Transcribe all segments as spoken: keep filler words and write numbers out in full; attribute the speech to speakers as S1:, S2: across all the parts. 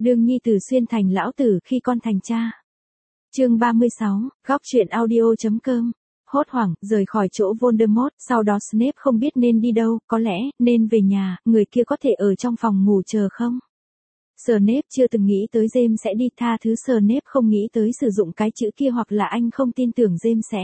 S1: Đương nhi tử xuyên thành lão tử khi con thành cha. Chương ba mươi sáu, góc truyện audio.com. Hốt hoảng, rời khỏi chỗ Voldemort, sau đó Snape không biết nên đi đâu, có lẽ, nên về nhà, người kia có thể ở trong phòng ngủ chờ không? Snape chưa từng nghĩ tới James sẽ đi, tha thứ Snape không nghĩ tới sử dụng cái chữ kia, hoặc là anh không tin tưởng James sẽ.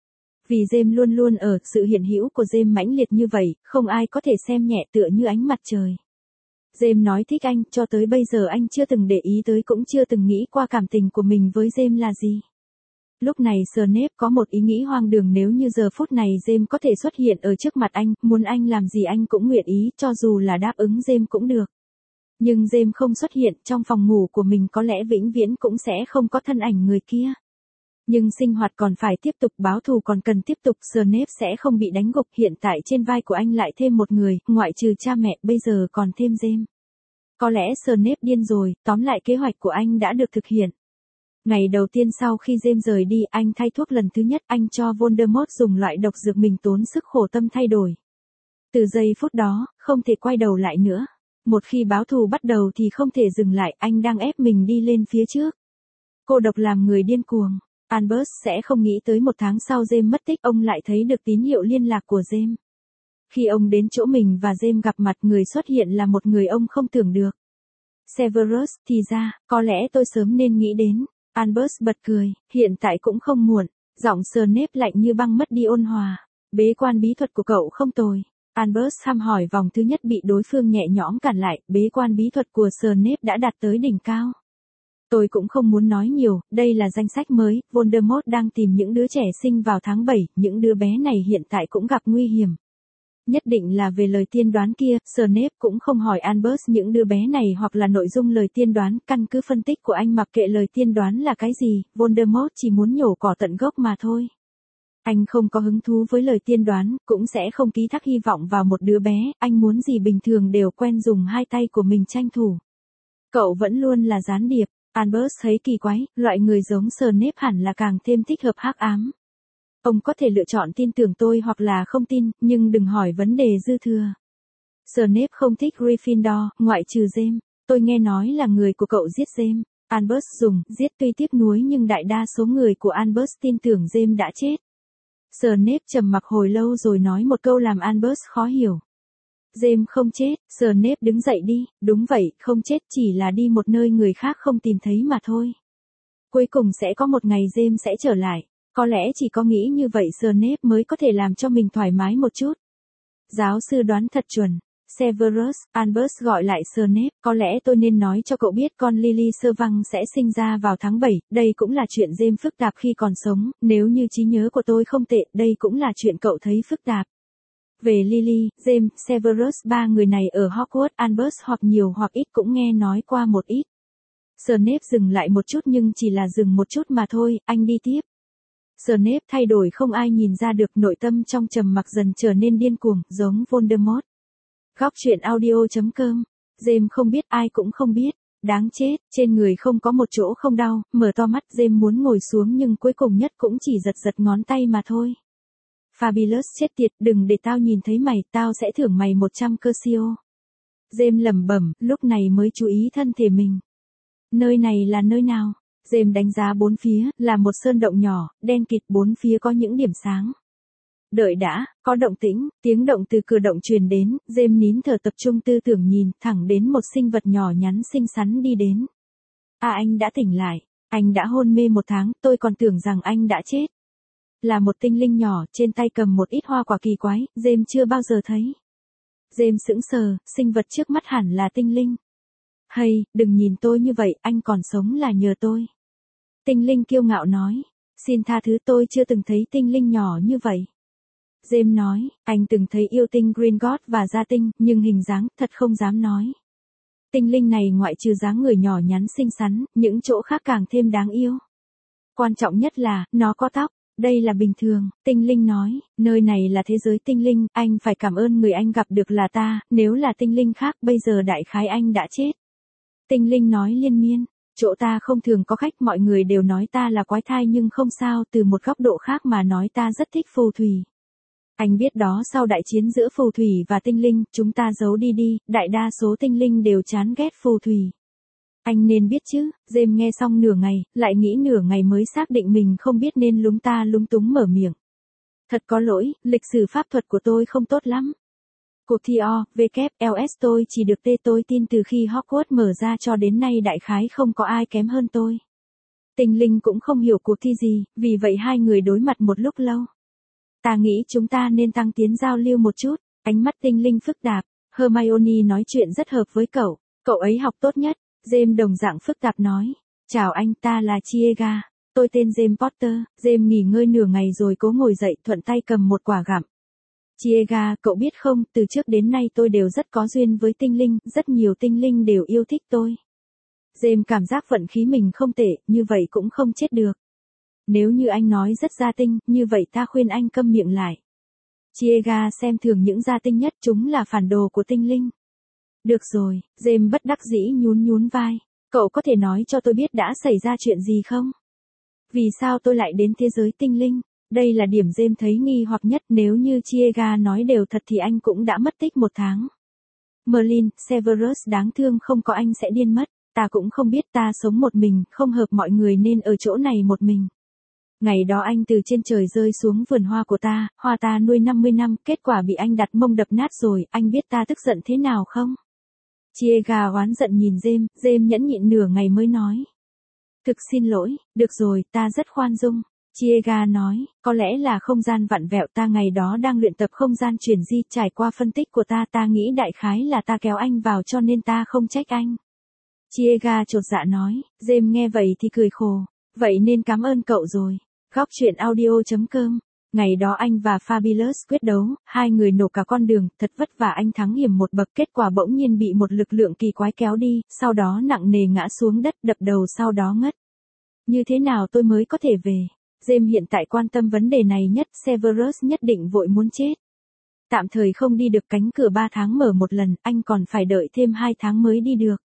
S1: Vì James luôn luôn ở, sự hiện hữu của James mãnh liệt như vậy, không ai có thể xem nhẹ, tựa như ánh mặt trời. James nói thích anh, cho tới bây giờ anh chưa từng để ý tới, cũng chưa từng nghĩ qua cảm tình của mình với James là gì. Lúc này Snape có một ý nghĩ hoang đường, nếu như giờ phút này James có thể xuất hiện ở trước mặt anh, muốn anh làm gì anh cũng nguyện ý, cho dù là đáp ứng James cũng được. Nhưng James không xuất hiện, trong phòng ngủ của mình có lẽ vĩnh viễn cũng sẽ không có thân ảnh người kia. Nhưng sinh hoạt còn phải tiếp tục, báo thù còn cần tiếp tục, Snape sẽ không bị đánh gục, hiện tại trên vai của anh lại thêm một người, ngoại trừ cha mẹ, bây giờ còn thêm James. Có lẽ Snape điên rồi, tóm lại kế hoạch của anh đã được thực hiện. Ngày đầu tiên sau khi James rời đi, anh thay thuốc lần thứ nhất, anh cho Voldemort dùng loại độc dược mình tốn sức khổ tâm thay đổi. Từ giây phút đó, không thể quay đầu lại nữa. Một khi báo thù bắt đầu thì không thể dừng lại, anh đang ép mình đi lên phía trước. Cô độc làm người điên cuồng. Albus sẽ không nghĩ tới một tháng sau James mất tích, ông lại thấy được tín hiệu liên lạc của James. Khi ông đến chỗ mình và James gặp mặt, người xuất hiện là một người ông không tưởng được. Severus, thì ra, có lẽ tôi sớm nên nghĩ đến. Albus bật cười, hiện tại cũng không muộn. Giọng Snape lạnh như băng mất đi ôn hòa. Bế quan bí thuật của cậu không tồi. Albus thăm hỏi vòng thứ nhất bị đối phương nhẹ nhõm cản lại, bế quan bí thuật của Snape đã đạt tới đỉnh cao. Tôi cũng không muốn nói nhiều, đây là danh sách mới, Voldemort đang tìm những đứa trẻ sinh vào tháng bảy, những đứa bé này hiện tại cũng gặp nguy hiểm. Nhất định là về lời tiên đoán kia, Snape cũng không hỏi Albus những đứa bé này hoặc là nội dung lời tiên đoán, căn cứ phân tích của anh mặc kệ lời tiên đoán là cái gì, Voldemort chỉ muốn nhổ cỏ tận gốc mà thôi. Anh không có hứng thú với lời tiên đoán, cũng sẽ không ký thác hy vọng vào một đứa bé, anh muốn gì bình thường đều quen dùng hai tay của mình tranh thủ. Cậu vẫn luôn là gián điệp. Albus thấy kỳ quái, loại người giống Snape hẳn là càng thêm thích hợp hắc ám. Ông có thể lựa chọn tin tưởng tôi hoặc là không tin, nhưng đừng hỏi vấn đề dư thừa. Snape không thích Gryffindor, ngoại trừ James. Tôi nghe nói là người của cậu giết James. Albus dùng giết tuy tiếc nuối, nhưng đại đa số người của Albus tin tưởng James đã chết. Snape trầm mặc hồi lâu rồi nói một câu làm Albus khó hiểu. James không chết, Snape đứng dậy đi, đúng vậy, không chết, chỉ là đi một nơi người khác không tìm thấy mà thôi. Cuối cùng sẽ có một ngày James sẽ trở lại, có lẽ chỉ có nghĩ như vậy Snape mới có thể làm cho mình thoải mái một chút. Giáo sư đoán thật chuẩn. Severus, Albus gọi lại Snape, có lẽ tôi nên nói cho cậu biết con Lily Sơ Văng sẽ sinh ra vào tháng bảy, đây cũng là chuyện James phức tạp khi còn sống, nếu như trí nhớ của tôi không tệ, đây cũng là chuyện cậu thấy phức tạp. Về Lily, James, Severus, ba người này ở Hogwarts, Albus hoặc nhiều hoặc ít cũng nghe nói qua một ít. Snape dừng lại một chút, nhưng chỉ là dừng một chút mà thôi, anh đi tiếp. Snape thay đổi không ai nhìn ra được, nội tâm trong trầm mặc dần trở nên điên cuồng, giống Voldemort. Góc truyện audio.com. James không biết, ai cũng không biết. Đáng chết, trên người không có một chỗ không đau, mở to mắt James muốn ngồi xuống nhưng cuối cùng nhất cũng chỉ giật giật ngón tay mà thôi. Fabulous, chết tiệt, đừng để tao nhìn thấy mày, tao sẽ thưởng mày một trăm cơ siêu. James lẩm bẩm, lúc này mới chú ý thân thể mình. Nơi này là nơi nào? James đánh giá bốn phía, là một sơn động nhỏ, đen kịt, bốn phía có những điểm sáng. Đợi đã, có động tĩnh, tiếng động từ cửa động truyền đến, James nín thở tập trung tư tưởng nhìn thẳng đến một sinh vật nhỏ nhắn xinh xắn đi đến. À, anh đã tỉnh lại, anh đã hôn mê một tháng, tôi còn tưởng rằng anh đã chết. Là một tinh linh nhỏ, trên tay cầm một ít hoa quả kỳ quái, James chưa bao giờ thấy. James sững sờ, sinh vật trước mắt hẳn là tinh linh. Hay, đừng nhìn tôi như vậy, anh còn sống là nhờ tôi. Tinh linh kiêu ngạo nói, xin tha thứ, tôi chưa từng thấy tinh linh nhỏ như vậy. James nói, anh từng thấy yêu tinh Gringotts và gia tinh, nhưng hình dáng, thật không dám nói. Tinh linh này ngoại trừ dáng người nhỏ nhắn xinh xắn, những chỗ khác càng thêm đáng yêu. Quan trọng nhất là, nó có tóc. Đây là bình thường, tinh linh nói, nơi này là thế giới tinh linh, anh phải cảm ơn người anh gặp được là ta, nếu là tinh linh khác bây giờ đại khái anh đã chết. Tinh linh nói liên miên, chỗ ta không thường có khách, mọi người đều nói ta là quái thai nhưng không sao, từ một góc độ khác mà nói ta rất thích phù thủy. Anh biết đó, sau đại chiến giữa phù thủy và tinh linh, chúng ta giấu đi đi, đại đa số tinh linh đều chán ghét phù thủy. Anh nên biết chứ, James nghe xong nửa ngày, lại nghĩ nửa ngày mới xác định mình không biết nên lúng ta lúng túng mở miệng. Thật có lỗi, lịch sử pháp thuật của tôi không tốt lắm. Cuộc thi O, W, L S tôi chỉ được T tôi tin từ khi Hogwarts mở ra cho đến nay đại khái không có ai kém hơn tôi. Tinh Linh cũng không hiểu cuộc thi gì, vì vậy hai người đối mặt một lúc lâu. Ta nghĩ chúng ta nên tăng tiến giao lưu một chút, ánh mắt Tinh Linh phức tạp. Hermione nói chuyện rất hợp với cậu, cậu ấy học tốt nhất. James đồng dạng phức tạp nói. Chào anh, ta là Chiega, tôi tên James Potter. James nghỉ ngơi nửa ngày rồi cố ngồi dậy thuận tay cầm một quả gặm. Chiega, cậu biết không, từ trước đến nay tôi đều rất có duyên với tinh linh, rất nhiều tinh linh đều yêu thích tôi. James cảm giác vận khí mình không tệ, như vậy cũng không chết được. Nếu như anh nói rất gia tinh, như vậy ta khuyên anh câm miệng lại. Chiega xem thường những gia tinh nhất, chúng là phản đồ của tinh linh. Được rồi, James bất đắc dĩ nhún nhún vai. Cậu có thể nói cho tôi biết đã xảy ra chuyện gì không? Vì sao tôi lại đến thế giới tinh linh? Đây là điểm James thấy nghi hoặc nhất, nếu như Chiega nói đều thật thì anh cũng đã mất tích một tháng. Merlin, Severus đáng thương không có anh sẽ điên mất, ta cũng không biết, ta sống một mình, không hợp mọi người nên ở chỗ này một mình. Ngày đó anh từ trên trời rơi xuống vườn hoa của ta, hoa ta nuôi năm mươi năm, kết quả bị anh đặt mông đập nát rồi, anh biết ta tức giận thế nào không? Chiega oán giận nhìn James, James nhẫn nhịn nửa ngày mới nói. Thực xin lỗi, được rồi, ta rất khoan dung. Chiega nói, có lẽ là không gian vặn vẹo, ta ngày đó đang luyện tập không gian chuyển di, trải qua phân tích của ta ta nghĩ đại khái là ta kéo anh vào cho nên ta không trách anh. Chiega chột dạ nói, James nghe vậy thì cười khổ, vậy nên cảm ơn cậu rồi. Góc truyện audio chấm com. Ngày đó anh và Fabulous quyết đấu, hai người nổ cả con đường, thật vất vả anh thắng hiểm một bậc, kết quả bỗng nhiên bị một lực lượng kỳ quái kéo đi, sau đó nặng nề ngã xuống đất, đập đầu sau đó ngất. Như thế nào tôi mới có thể về? James hiện tại quan tâm vấn đề này nhất, Severus nhất định vội muốn chết. Tạm thời không đi được, cánh cửa ba tháng mở một lần, anh còn phải đợi thêm hai tháng mới đi được.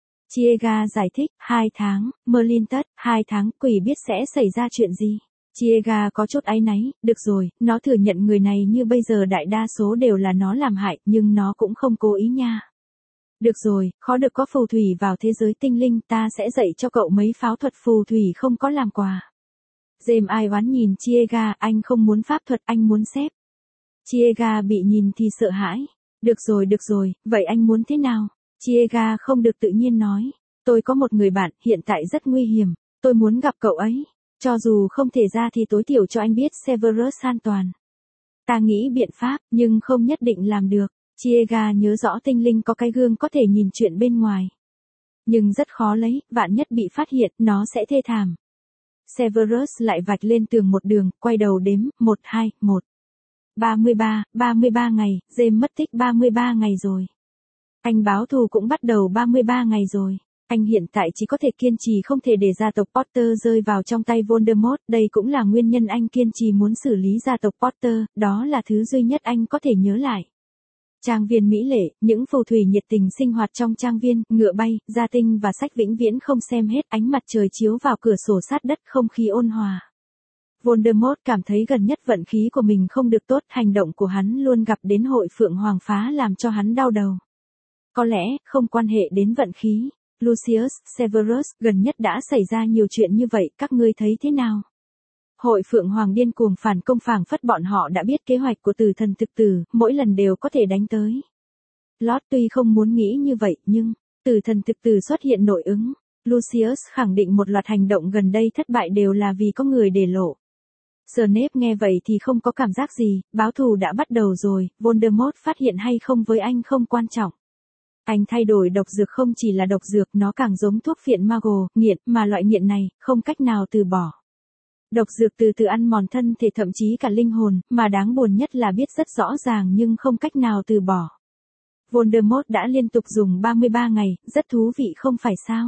S1: Chiega giải thích, hai tháng, Merlin tất, hai tháng, quỷ biết sẽ xảy ra chuyện gì. Chiega có chút áy náy, được rồi, nó thừa nhận người này như bây giờ đại đa số đều là nó làm hại, nhưng nó cũng không cố ý nha. Được rồi, khó được có phù thủy vào thế giới tinh linh, ta sẽ dạy cho cậu mấy pháo thuật phù thủy không có làm quà. James ai oán nhìn Chiega, anh không muốn pháp thuật, anh muốn xếp. Chiega bị nhìn thì sợ hãi. Được rồi, được rồi, vậy anh muốn thế nào? Chiega không được tự nhiên nói. Tôi có một người bạn, hiện tại rất nguy hiểm. Tôi muốn gặp cậu ấy. Cho dù không thể ra thì tối thiểu cho anh biết Severus an toàn. Ta nghĩ biện pháp, nhưng không nhất định làm được. Chiega nhớ rõ tinh linh có cái gương có thể nhìn chuyện bên ngoài. Nhưng rất khó lấy, vạn nhất bị phát hiện, nó sẽ thê thảm. Severus lại vạch lên tường một đường, quay đầu đếm, một, hai, một. ba mươi ba, ba mươi ba ngày, James mất tích ba mươi ba ngày rồi. Anh báo thù cũng bắt đầu ba mươi ba ngày rồi. Anh hiện tại chỉ có thể kiên trì không thể để gia tộc Potter rơi vào trong tay Voldemort, đây cũng là nguyên nhân anh kiên trì muốn xử lý gia tộc Potter, đó là thứ duy nhất anh có thể nhớ lại. Trang viên mỹ lệ, những phù thủy nhiệt tình sinh hoạt trong trang viên, ngựa bay, gia tinh và sách vĩnh viễn không xem hết, ánh mặt trời chiếu vào cửa sổ sát đất, không khí ôn hòa. Voldemort cảm thấy gần nhất vận khí của mình không được tốt, hành động của hắn luôn gặp đến hội Phượng Hoàng phá làm cho hắn đau đầu. Có lẽ, không quan hệ đến vận khí. Lucius, Severus, gần nhất đã xảy ra nhiều chuyện như vậy, các ngươi thấy thế nào? Hội Phượng Hoàng điên cuồng phản công, phảng phất bọn họ đã biết kế hoạch của tử thần thực tử, mỗi lần đều có thể đánh tới. Lót tuy không muốn nghĩ như vậy, nhưng, tử thần thực tử xuất hiện nội ứng. Lucius khẳng định một loạt hành động gần đây thất bại đều là vì có người để lộ. Snape nghe vậy thì không có cảm giác gì, báo thù đã bắt đầu rồi, Voldemort phát hiện hay không với anh không quan trọng. Anh thay đổi độc dược không chỉ là độc dược, nó càng giống thuốc phiện mago, nghiện, mà loại nghiện này, không cách nào từ bỏ. Độc dược từ từ ăn mòn thân thể thậm chí cả linh hồn, mà đáng buồn nhất là biết rất rõ ràng nhưng không cách nào từ bỏ. Voldemort đã liên tục dùng ba mươi ba ngày, rất thú vị không phải sao?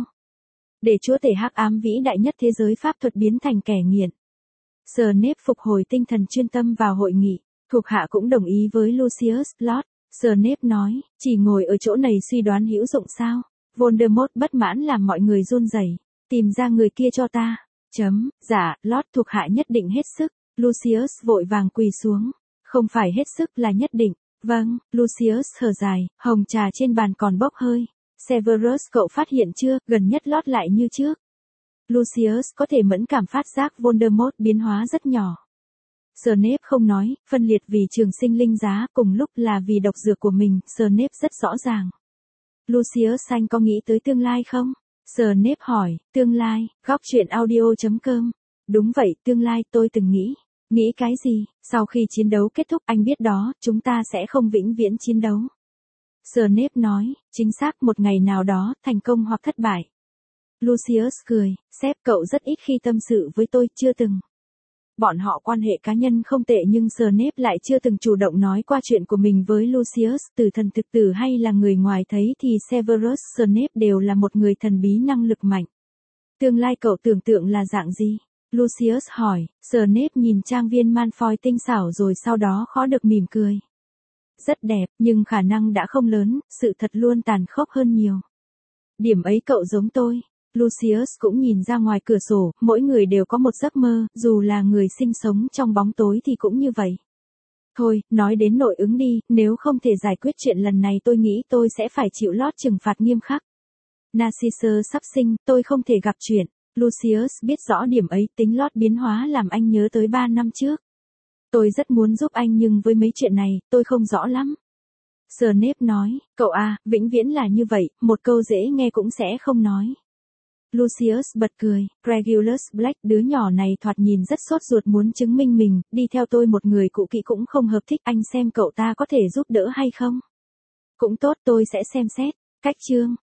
S1: Để chúa tể hắc ám vĩ đại nhất thế giới pháp thuật biến thành kẻ nghiện. Snape phục hồi tinh thần chuyên tâm vào hội nghị, thuộc hạ cũng đồng ý với Lucius, Lord. Snape nói, chỉ ngồi ở chỗ này suy đoán hữu dụng sao? Voldemort bất mãn làm mọi người run rẩy. Tìm ra người kia cho ta. Chấm, dạ, Lord thuộc hạ nhất định hết sức. Lucius vội vàng quỳ xuống. Không phải hết sức là nhất định. Vâng, Lucius thở dài, hồng trà trên bàn còn bốc hơi. Severus, cậu phát hiện chưa, gần nhất lót lại như trước. Lucius có thể mẫn cảm phát giác Voldemort biến hóa rất nhỏ. Snape không nói, phân liệt vì trường sinh linh giá, cùng lúc là vì độc dược của mình, Snape rất rõ ràng. Lucius, anh có nghĩ tới tương lai không? Snape hỏi, tương lai, góc truyện audio chấm com. Đúng vậy, tương lai, tôi từng nghĩ. Nghĩ cái gì? Sau khi chiến đấu kết thúc, anh biết đó, chúng ta sẽ không vĩnh viễn chiến đấu. Snape nói, chính xác, một ngày nào đó, thành công hoặc thất bại. Lucius cười, sếp, cậu rất ít khi tâm sự với tôi, chưa từng. Bọn họ quan hệ cá nhân không tệ nhưng Snape lại chưa từng chủ động nói qua chuyện của mình với Lucius, từ thần thực tử hay là người ngoài thấy thì Severus Snape đều là một người thần bí năng lực mạnh. Tương lai cậu tưởng tượng là dạng gì? Lucius hỏi, Snape nhìn trang viên Malfoy tinh xảo rồi sau đó khó được mỉm cười. Rất đẹp, nhưng khả năng đã không lớn, sự thật luôn tàn khốc hơn nhiều. Điểm ấy cậu giống tôi. Lucius cũng nhìn ra ngoài cửa sổ, mỗi người đều có một giấc mơ, dù là người sinh sống trong bóng tối thì cũng như vậy. Thôi, nói đến nội ứng đi, nếu không thể giải quyết chuyện lần này tôi nghĩ tôi sẽ phải chịu lót trừng phạt nghiêm khắc. Narcissus sắp sinh, tôi không thể gặp chuyện. Lucius biết rõ điểm ấy, tính lót biến hóa làm anh nhớ tới ba năm trước. Tôi rất muốn giúp anh nhưng với mấy chuyện này, tôi không rõ lắm. Snape nói, cậu à, vĩnh viễn là như vậy, một câu dễ nghe cũng sẽ không nói. Lucius bật cười, Regulus Black, đứa nhỏ này thoạt nhìn rất sốt ruột muốn chứng minh mình, đi theo tôi một người cũ kỹ cũng không hợp thích, anh xem cậu ta có thể giúp đỡ hay không? Cũng tốt, tôi sẽ xem xét. Cách chương